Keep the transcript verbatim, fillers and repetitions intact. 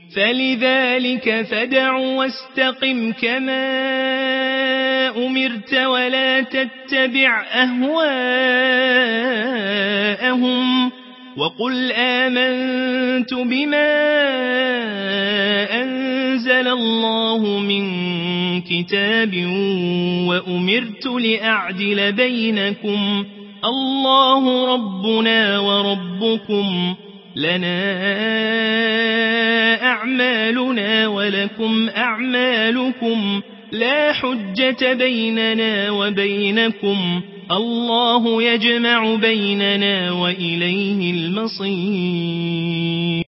فلذلك فادع واستقم كما أمرت ولا تتبع أهواءهم وقل آمنت بما أنزل الله من كتاب وأمرت لأعدل بينكم الله ربنا وربكم لنا أعمالنا ولكم أعمالكم لا حجة بيننا وبينكم الله يجمع بيننا وإليه المصير.